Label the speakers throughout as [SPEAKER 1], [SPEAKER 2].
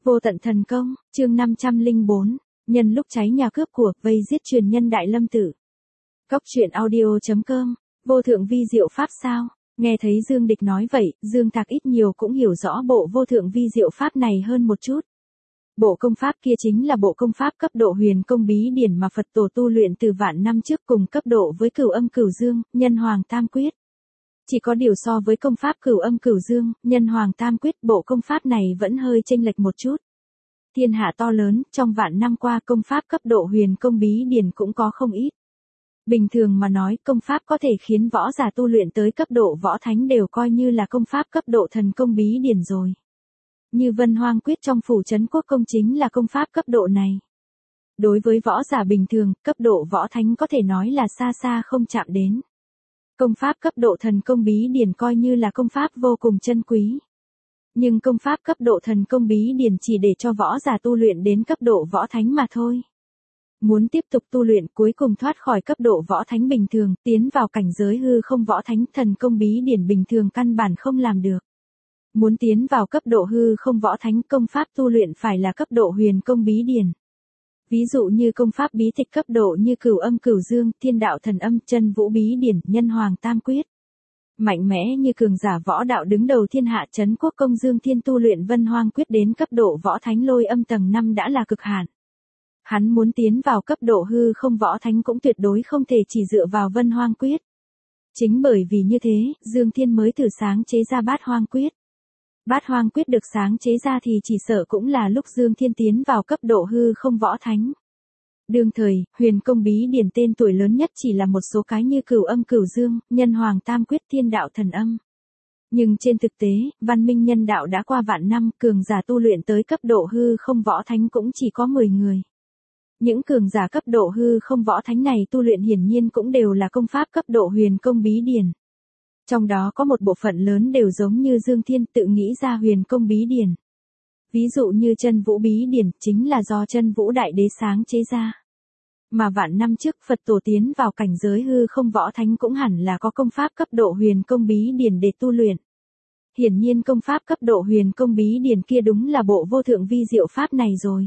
[SPEAKER 1] Vô tận thần công, chương 504, nhân lúc cháy nhà cướp của, vây giết truyền nhân Đại Lâm Tử. Cốc truyện audio.com, vô thượng vi diệu pháp sao? Nghe thấy Dương Địch nói vậy, Dương Thạc ít nhiều cũng hiểu rõ bộ vô thượng vi diệu pháp này hơn một chút. Bộ công pháp kia chính là bộ công pháp cấp độ huyền công bí điển mà Phật tổ tu luyện từ vạn năm trước, cùng cấp độ với Cửu Âm Cửu Dương, Nhân Hoàng Tam Quyết. Chỉ có điều so với công pháp Cửu Âm Cửu Dương, Nhân Hoàng Tam Quyết, bộ công pháp này vẫn hơi chênh lệch một chút. Thiên hạ to lớn, trong vạn năm qua công pháp cấp độ huyền công bí điển cũng có không ít. Bình thường mà nói, công pháp có thể khiến võ giả tu luyện tới cấp độ võ thánh đều coi như là công pháp cấp độ thần công bí điển rồi. Như Vân Hoang Quyết trong phủ trấn quốc công chính là công pháp cấp độ này. Đối với võ giả bình thường, cấp độ võ thánh có thể nói là xa xa không chạm đến. Công pháp cấp độ thần công bí điển coi như là công pháp vô cùng chân quý. Nhưng công pháp cấp độ thần công bí điển chỉ để cho võ giả tu luyện đến cấp độ võ thánh mà thôi. Muốn tiếp tục tu luyện cuối cùng thoát khỏi cấp độ võ thánh bình thường, tiến vào cảnh giới hư không võ thánh, thần công bí điển bình thường căn bản không làm được. Muốn tiến vào cấp độ hư không võ thánh, công pháp tu luyện phải là cấp độ huyền công bí điển. Ví dụ như công pháp bí tịch cấp độ như Cửu Âm Cửu Dương, Thiên Đạo Thần Âm, Chân Vũ Bí Điển, Nhân Hoàng Tam Quyết. Mạnh mẽ như cường giả võ đạo đứng đầu thiên hạ trấn quốc công Dương Thiên tu luyện Vân Hoang Quyết đến cấp độ võ thánh Lôi Âm tầng 5 đã là cực hạn. Hắn muốn tiến vào cấp độ hư không võ thánh cũng tuyệt đối không thể chỉ dựa vào Vân Hoang Quyết. Chính bởi vì như thế, Dương Thiên mới thử sáng chế ra Bát Hoang Quyết. Bát Hoang Quyết được sáng chế ra thì chỉ sợ cũng là lúc Dương Thiên tiến vào cấp độ hư không võ thánh. Đương thời, huyền công bí điển tên tuổi lớn nhất chỉ là một số cái như Cửu Âm Cửu Dương, Nhân Hoàng Tam Quyết, Thiên Đạo Thần Âm. Nhưng trên thực tế, văn minh nhân đạo đã qua vạn năm, cường giả tu luyện tới cấp độ hư không võ thánh cũng chỉ có 10 người. Những cường giả cấp độ hư không võ thánh này tu luyện hiển nhiên cũng đều là công pháp cấp độ huyền công bí điển. Trong đó có một bộ phận lớn đều giống như Dương Thiên tự nghĩ ra huyền công bí điển. Ví dụ như Chân Vũ Bí Điển chính là do Chân Vũ Đại Đế sáng chế ra. Mà vạn năm trước Phật tổ tiến vào cảnh giới hư không võ thánh cũng hẳn là có công pháp cấp độ huyền công bí điển để tu luyện. Hiển nhiên công pháp cấp độ huyền công bí điển kia đúng là bộ vô thượng vi diệu pháp này rồi.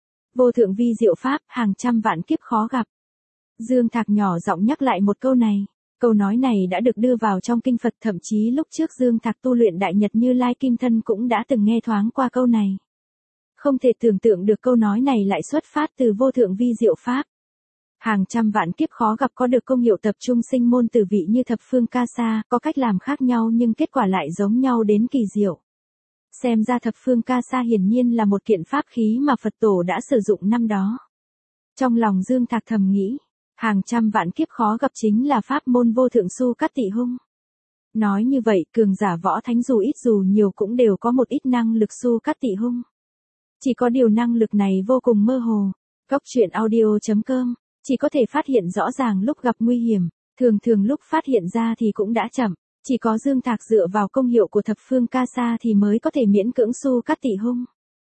[SPEAKER 1] Vô thượng vi diệu pháp, hàng trăm vạn kiếp khó gặp. Dương Thạc nhỏ giọng nhắc lại một câu này. Câu nói này đã được đưa vào trong kinh Phật, thậm chí lúc trước Dương Thạc tu luyện Đại Nhật Như Lai Kim Thân cũng đã từng nghe thoáng qua câu này. Không thể tưởng tượng được câu nói này lại xuất phát từ vô thượng vi diệu pháp. Hàng trăm vạn kiếp khó gặp có được công hiệu tập trung sinh môn tử vị như thập phương ca sa, có cách làm khác nhau nhưng kết quả lại giống nhau đến kỳ diệu. Xem ra thập phương ca sa hiển nhiên là một kiện pháp khí mà Phật tổ đã sử dụng năm đó. Trong lòng Dương Thạc thầm nghĩ. Hàng trăm vạn kiếp khó gặp chính là pháp môn vô thượng Su Cát Tị Hung. Nói như vậy, cường giả võ thánh dù ít dù nhiều cũng đều có một ít năng lực Su Cát Tị Hung. Chỉ có điều năng lực này vô cùng mơ hồ. Cốc truyện audio.com, chỉ có thể phát hiện rõ ràng lúc gặp nguy hiểm, thường lúc phát hiện ra thì cũng đã chậm. Chỉ có Dương Thạc dựa vào công hiệu của thập phương ca sa thì mới có thể miễn cưỡng Su Cát Tị Hung.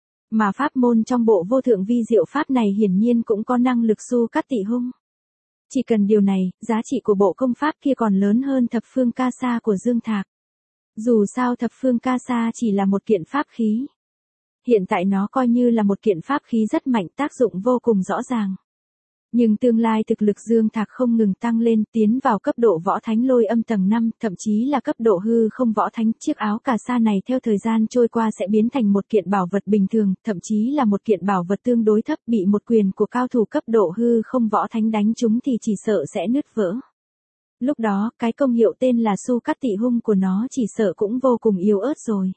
[SPEAKER 1] Mà pháp môn trong bộ vô thượng vi diệu pháp này hiển nhiên cũng có năng lực Su Cát Tị Hung. Chỉ cần điều này, giá trị của bộ công pháp kia còn lớn hơn thập phương ca sa của Dương Thạc. Dù sao thập phương ca sa chỉ là một kiện pháp khí. Hiện tại nó coi như là một kiện pháp khí rất mạnh, tác dụng vô cùng rõ ràng. Nhưng tương lai thực lực Dương Thạc không ngừng tăng lên, tiến vào cấp độ võ thánh Lôi Âm tầng 5, thậm chí là cấp độ hư không võ thánh. Chiếc áo cà sa này theo thời gian trôi qua sẽ biến thành một kiện bảo vật bình thường, thậm chí là một kiện bảo vật tương đối thấp, bị một quyền của cao thủ cấp độ hư không võ thánh đánh trúng thì chỉ sợ sẽ nứt vỡ. Lúc đó, cái công hiệu tên là Su Cát Tị Hung của nó chỉ sợ cũng vô cùng yếu ớt rồi.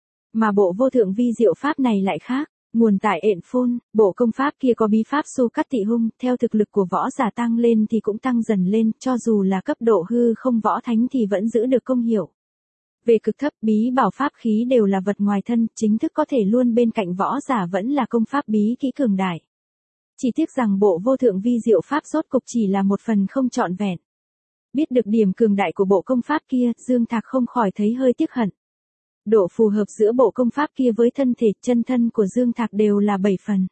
[SPEAKER 1] Mà bộ vô thượng vi diệu pháp này lại khác. Nguồn tại ện phôn, bộ công pháp kia có bí pháp Su Cát Tị Hung, theo thực lực của võ giả tăng lên thì cũng tăng dần lên, cho dù là cấp độ hư không võ thánh thì vẫn giữ được công hiệu. Về cực thấp, bí bảo pháp khí đều là vật ngoài thân, chính thức có thể luôn bên cạnh võ giả vẫn là công pháp bí kỹ cường đại. Chỉ tiếc rằng bộ vô thượng vi diệu pháp rốt cục chỉ là một phần không trọn vẹn. Biết được điểm cường đại của bộ công pháp kia, Dương Thạc không khỏi thấy hơi tiếc hận. Độ phù hợp giữa bộ công pháp kia với thân thể chân thân của Dương Thạc đều là 7 phần.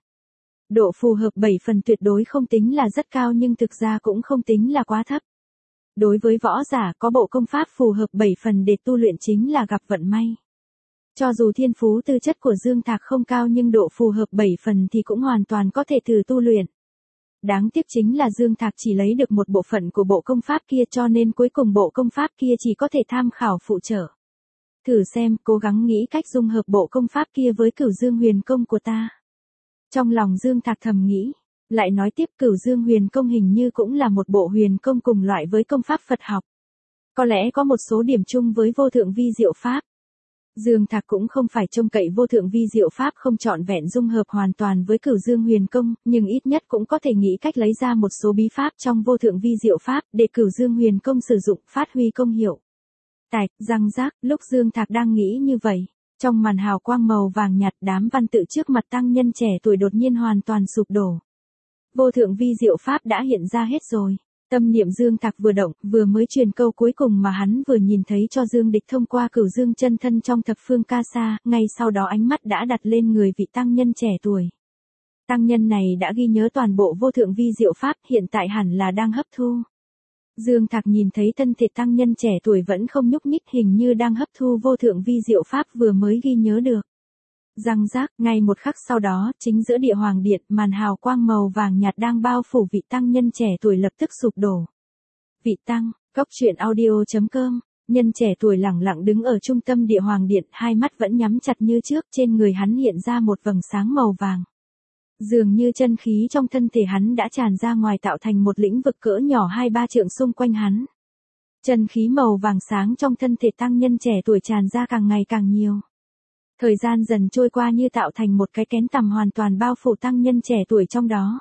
[SPEAKER 1] Độ phù hợp 7 phần tuyệt đối không tính là rất cao nhưng thực ra cũng không tính là quá thấp. Đối với võ giả có bộ công pháp phù hợp 7 phần để tu luyện chính là gặp vận may. Cho dù thiên phú tư chất của Dương Thạc không cao nhưng độ phù hợp 7 phần thì cũng hoàn toàn có thể thử tu luyện. Đáng tiếc chính là Dương Thạc chỉ lấy được một bộ phận của bộ công pháp kia cho nên cuối cùng bộ công pháp kia chỉ có thể tham khảo phụ trợ. Thử xem, cố gắng nghĩ cách dung hợp bộ công pháp kia với Cửu Dương Huyền Công của ta. Trong lòng Dương Thạc thầm nghĩ, lại nói tiếp Cửu Dương Huyền Công hình như cũng là một bộ huyền công cùng loại với công pháp Phật học. Có lẽ có một số điểm chung với vô thượng vi diệu pháp. Dương Thạc cũng không phải trông cậy vô thượng vi diệu pháp không trọn vẹn dung hợp hoàn toàn với Cửu Dương Huyền Công, nhưng ít nhất cũng có thể nghĩ cách lấy ra một số bí pháp trong vô thượng vi diệu pháp để Cửu Dương Huyền Công sử dụng phát huy công hiệu. Tạch, răng rác, lúc Dương Thạc đang nghĩ như vậy, trong màn hào quang màu vàng nhạt đám văn tự trước mặt tăng nhân trẻ tuổi đột nhiên hoàn toàn sụp đổ. Vô thượng vi diệu pháp đã hiện ra hết rồi. Tâm niệm Dương Thạc vừa động, vừa mới truyền câu cuối cùng mà hắn vừa nhìn thấy cho Dương Địch thông qua Cửu Dương chân thân trong thập phương ca sa, ngay sau đó ánh mắt đã đặt lên người vị tăng nhân trẻ tuổi. Tăng nhân này đã ghi nhớ toàn bộ vô thượng vi diệu pháp, hiện tại hẳn là đang hấp thu. Dương Thạc nhìn thấy thân thể tăng nhân trẻ tuổi vẫn không nhúc nhích, hình như đang hấp thu vô thượng vi diệu pháp vừa mới ghi nhớ được. Răng rác, ngay một khắc sau đó, chính giữa địa hoàng điện, màn hào quang màu vàng nhạt đang bao phủ vị tăng nhân trẻ tuổi lập tức sụp đổ. Vị tăng, Cốc Truyện Audio.com, nhân trẻ tuổi lẳng lặng đứng ở trung tâm địa hoàng điện, hai mắt vẫn nhắm chặt như trước, trên người hắn hiện ra một vầng sáng màu vàng. Dường như chân khí trong thân thể hắn đã tràn ra ngoài tạo thành một lĩnh vực cỡ nhỏ 2-3 trượng xung quanh hắn. Chân khí màu vàng sáng trong thân thể tăng nhân trẻ tuổi tràn ra càng ngày càng nhiều. Thời gian dần trôi qua như tạo thành một cái kén tằm hoàn toàn bao phủ tăng nhân trẻ tuổi trong đó.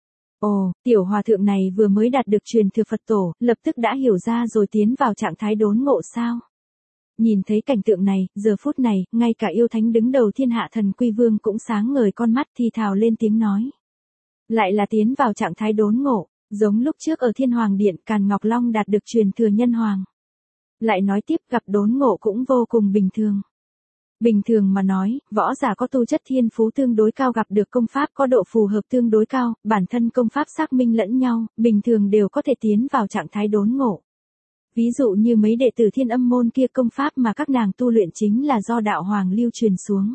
[SPEAKER 1] Ồ, tiểu hòa thượng này vừa mới đạt được truyền thừa Phật tổ, lập tức đã hiểu ra rồi tiến vào trạng thái đốn ngộ sao? Nhìn thấy cảnh tượng này, giờ phút này, ngay cả yêu thánh đứng đầu thiên hạ Thần Quy Vương cũng sáng ngời con mắt thì thào lên tiếng nói. Lại là tiến vào trạng thái đốn ngộ, giống lúc trước ở Thiên Hoàng Điện Càn Ngọc Long đạt được truyền thừa nhân hoàng. Lại nói tiếp gặp đốn ngộ cũng vô cùng bình thường. Bình thường mà nói, võ giả có tu chất thiên phú tương đối cao gặp được công pháp có độ phù hợp tương đối cao, bản thân công pháp xác minh lẫn nhau, bình thường đều có thể tiến vào trạng thái đốn ngộ. Ví dụ như mấy đệ tử Thiên Âm môn kia công pháp mà các nàng tu luyện chính là do đạo hoàng lưu truyền xuống.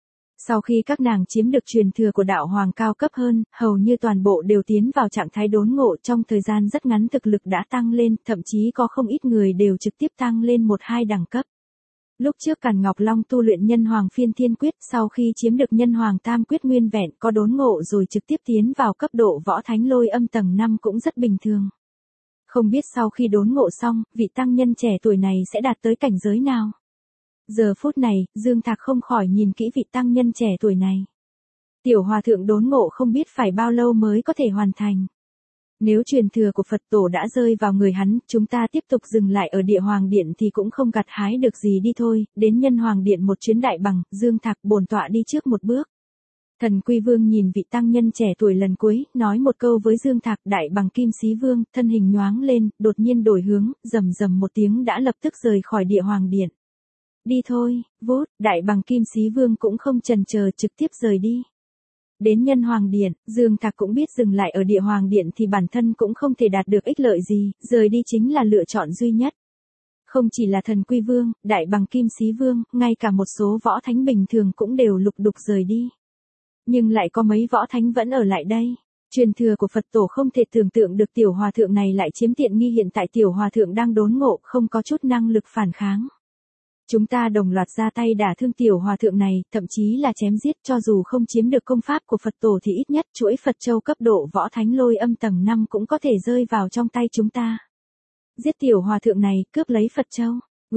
[SPEAKER 1] Sau khi các nàng chiếm được truyền thừa của đạo hoàng cao cấp hơn, hầu như toàn bộ đều tiến vào trạng thái đốn ngộ trong thời gian rất ngắn thực lực đã tăng lên, thậm chí có không ít người đều trực tiếp tăng lên 1-2 đẳng cấp. Lúc trước Càn Ngọc Long tu luyện nhân hoàng phiên thiên quyết, sau khi chiếm được nhân hoàng tam quyết nguyên vẹn có đốn ngộ rồi trực tiếp tiến vào cấp độ võ thánh lôi âm tầng 5 cũng rất bình thường. Không biết sau khi đốn ngộ xong, vị tăng nhân trẻ tuổi này sẽ đạt tới cảnh giới nào? Giờ phút này, Dương Thạc không khỏi nhìn kỹ vị tăng nhân trẻ tuổi này. Tiểu hòa thượng đốn ngộ không biết phải bao lâu mới có thể hoàn thành. Nếu truyền thừa của Phật tổ đã rơi vào người hắn, chúng ta tiếp tục dừng lại ở địa hoàng điện thì cũng không gặt hái được gì đi thôi, đến nhân hoàng điện một chuyến đại bằng, Dương Thạc bổn tọa đi trước một bước. Thần Quy Vương nhìn vị tăng nhân trẻ tuổi lần cuối, nói một câu với Dương Thạc, đại bằng Kim Xí Vương, thân hình nhoáng lên, đột nhiên đổi hướng, rầm rầm một tiếng đã lập tức rời khỏi địa hoàng điện. Đi thôi, vút, đại bằng Kim Xí Vương cũng không chần chờ trực tiếp rời đi. Đến nhân hoàng điện, Dương Thạc cũng biết dừng lại ở địa hoàng điện thì bản thân cũng không thể đạt được ích lợi gì, rời đi chính là lựa chọn duy nhất. Không chỉ là Thần Quy Vương, đại bằng Kim Xí Vương, ngay cả một số võ thánh bình thường cũng đều lục đục rời đi. Nhưng lại có mấy võ thánh vẫn ở lại đây. Truyền thừa của Phật tổ không thể tưởng tượng được tiểu hòa thượng này lại chiếm tiện nghi, hiện tại tiểu hòa thượng đang đốn ngộ, không có chút năng lực phản kháng. Chúng ta đồng loạt ra tay đả thương tiểu hòa thượng này, thậm chí là chém giết, cho dù không chiếm được công pháp của Phật tổ thì ít nhất chuỗi Phật châu cấp độ võ thánh lôi âm tầng 5 cũng có thể rơi vào trong tay chúng ta. Giết tiểu hòa thượng này, cướp lấy Phật châu.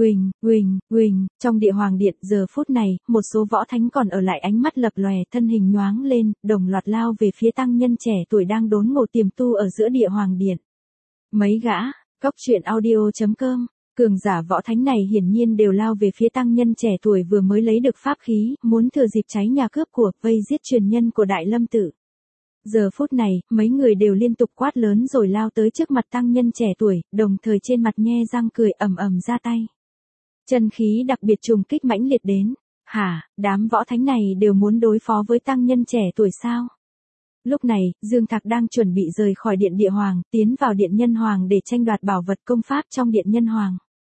[SPEAKER 1] Huỳnh, trong địa hoàng điện giờ phút này, một số võ thánh còn ở lại ánh mắt lập lòe, thân hình nhoáng lên, đồng loạt lao về phía tăng nhân trẻ tuổi đang đốn ngộ tiềm tu ở giữa địa hoàng điện. Mấy gã, Cốc Truyện Audio.com, cường giả võ thánh này hiển nhiên đều lao về phía tăng nhân trẻ tuổi vừa mới lấy được pháp khí, muốn thừa dịp cháy nhà cướp của, vây giết truyền nhân của Đại Lâm Tử. Giờ phút này, mấy người đều liên tục quát lớn rồi lao tới trước mặt tăng nhân trẻ tuổi, đồng thời trên mặt nhe răng cười ầm ầm ra tay. Chân khí đặc biệt trùng kích mãnh liệt đến. Hả, đám võ thánh này đều muốn đối phó với tăng nhân trẻ tuổi sao? Lúc này, Dương Thạc đang chuẩn bị rời khỏi điện địa hoàng, tiến vào điện nhân hoàng để tranh đoạt bảo vật công pháp trong điện nhân hoàng.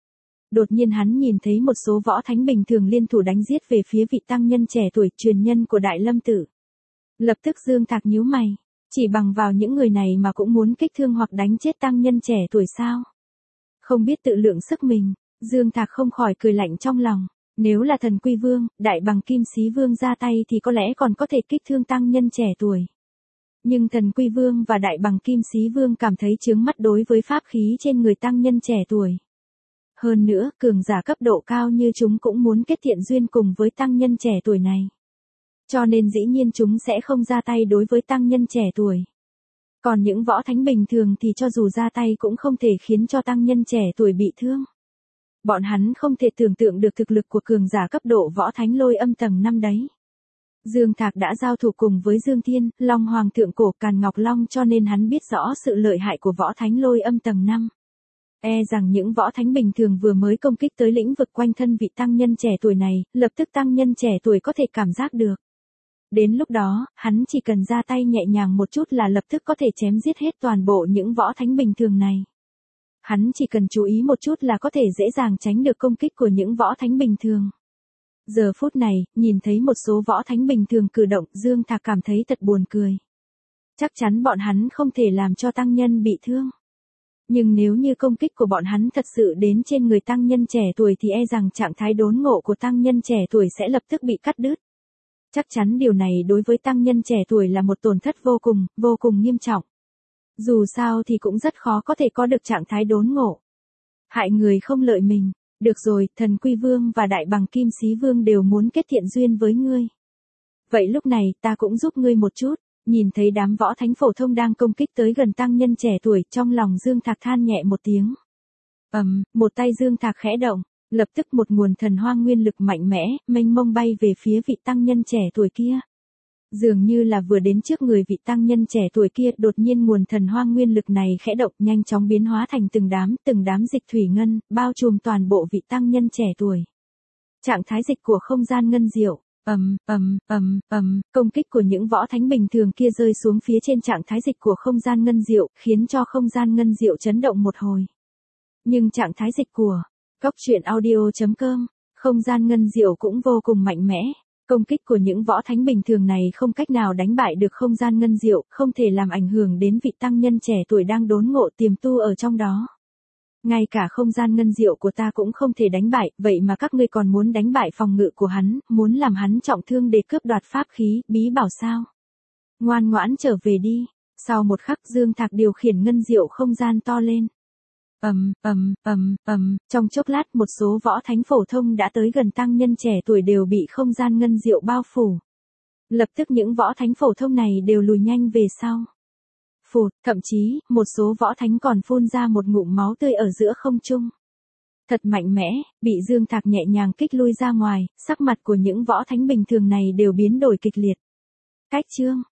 [SPEAKER 1] Đột nhiên hắn nhìn thấy một số võ thánh bình thường liên thủ đánh giết về phía vị tăng nhân trẻ tuổi truyền nhân của Đại Lâm Tử. Lập tức Dương Thạc nhíu mày, chỉ bằng vào những người này mà cũng muốn kích thương hoặc đánh chết tăng nhân trẻ tuổi sao? Không biết tự lượng sức mình, Dương Thạc không khỏi cười lạnh trong lòng. Nếu là Thần Quy Vương, Đại Bằng Kim Xí Vương ra tay thì có lẽ còn có thể kích thương tăng nhân trẻ tuổi. Nhưng Thần Quy Vương và Đại Bằng Kim Xí Vương cảm thấy chướng mắt đối với pháp khí trên người tăng nhân trẻ tuổi. Hơn nữa, cường giả cấp độ cao như chúng cũng muốn kết thiện duyên cùng với tăng nhân trẻ tuổi này. Cho nên dĩ nhiên chúng sẽ không ra tay đối với tăng nhân trẻ tuổi. Còn những võ thánh bình thường thì cho dù ra tay cũng không thể khiến cho tăng nhân trẻ tuổi bị thương. Bọn hắn không thể tưởng tượng được thực lực của cường giả cấp độ võ thánh lôi âm tầng 5 đấy. Dương Thạc đã giao thủ cùng với Dương Thiên, Long Hoàng thượng cổ Càn Ngọc Long cho nên hắn biết rõ sự lợi hại của võ thánh lôi âm tầng 5. E rằng những võ thánh bình thường vừa mới công kích tới lĩnh vực quanh thân vị tăng nhân trẻ tuổi này, lập tức tăng nhân trẻ tuổi có thể cảm giác được. Đến lúc đó, hắn chỉ cần ra tay nhẹ nhàng một chút là lập tức có thể chém giết hết toàn bộ những võ thánh bình thường này. Hắn chỉ cần chú ý một chút là có thể dễ dàng tránh được công kích của những võ thánh bình thường. Giờ phút này, nhìn thấy một số võ thánh bình thường cử động, Dương Thạc cảm thấy thật buồn cười. Chắc chắn bọn hắn không thể làm cho tăng nhân bị thương. Nhưng nếu như công kích của bọn hắn thật sự đến trên người tăng nhân trẻ tuổi thì e rằng trạng thái đốn ngộ của tăng nhân trẻ tuổi sẽ lập tức bị cắt đứt. Chắc chắn điều này đối với tăng nhân trẻ tuổi là một tổn thất vô cùng nghiêm trọng. Dù sao thì cũng rất khó có thể có được trạng thái đốn ngộ. Hại người không lợi mình. Được rồi, Thần Quy Vương và Đại Bằng Kim Xí Vương đều muốn kết thiện duyên với ngươi. Vậy lúc này ta cũng giúp ngươi một chút. Nhìn thấy đám võ thánh phổ thông đang công kích tới gần tăng nhân trẻ tuổi, trong lòng Dương Thạc than nhẹ một tiếng. Một tay Dương Thạc khẽ động, lập tức một nguồn thần hoang nguyên lực mạnh mẽ, mênh mông bay về phía vị tăng nhân trẻ tuổi kia. Dường như là vừa đến trước người vị tăng nhân trẻ tuổi kia, đột nhiên nguồn thần hoang nguyên lực này khẽ động nhanh chóng biến hóa thành từng đám dịch thủy ngân, bao trùm toàn bộ vị tăng nhân trẻ tuổi. Trạng thái dịch của không gian ngân diệu. Công kích của những võ thánh bình thường kia rơi xuống phía trên trạng thái dịch của không gian ngân diệu, khiến cho không gian ngân diệu chấn động một hồi. Nhưng trạng thái dịch của Cốc.truyện.audio.com, không gian ngân diệu cũng vô cùng mạnh mẽ. Công kích của những võ thánh bình thường này không cách nào đánh bại được không gian ngân diệu, không thể làm ảnh hưởng đến vị tăng nhân trẻ tuổi đang đốn ngộ tiềm tu ở trong đó. Ngay cả không gian ngân diệu của ta cũng không thể đánh bại, vậy mà các ngươi còn muốn đánh bại phòng ngự của hắn, muốn làm hắn trọng thương để cướp đoạt pháp khí, bí bảo sao? Ngoan ngoãn trở về đi. Sau một khắc Dương Thạc điều khiển ngân diệu không gian to lên. Trong chốc lát một số võ thánh phổ thông đã tới gần tăng nhân trẻ tuổi đều bị không gian ngân diệu bao phủ. Lập tức những võ thánh phổ thông này đều lùi nhanh về sau. Thậm chí, một số võ thánh còn phun ra một ngụm máu tươi ở giữa không trung. Thật mạnh mẽ, bị Dương Thạc nhẹ nhàng kích lui ra ngoài, sắc mặt của những võ thánh bình thường này đều biến đổi kịch liệt. Cách chương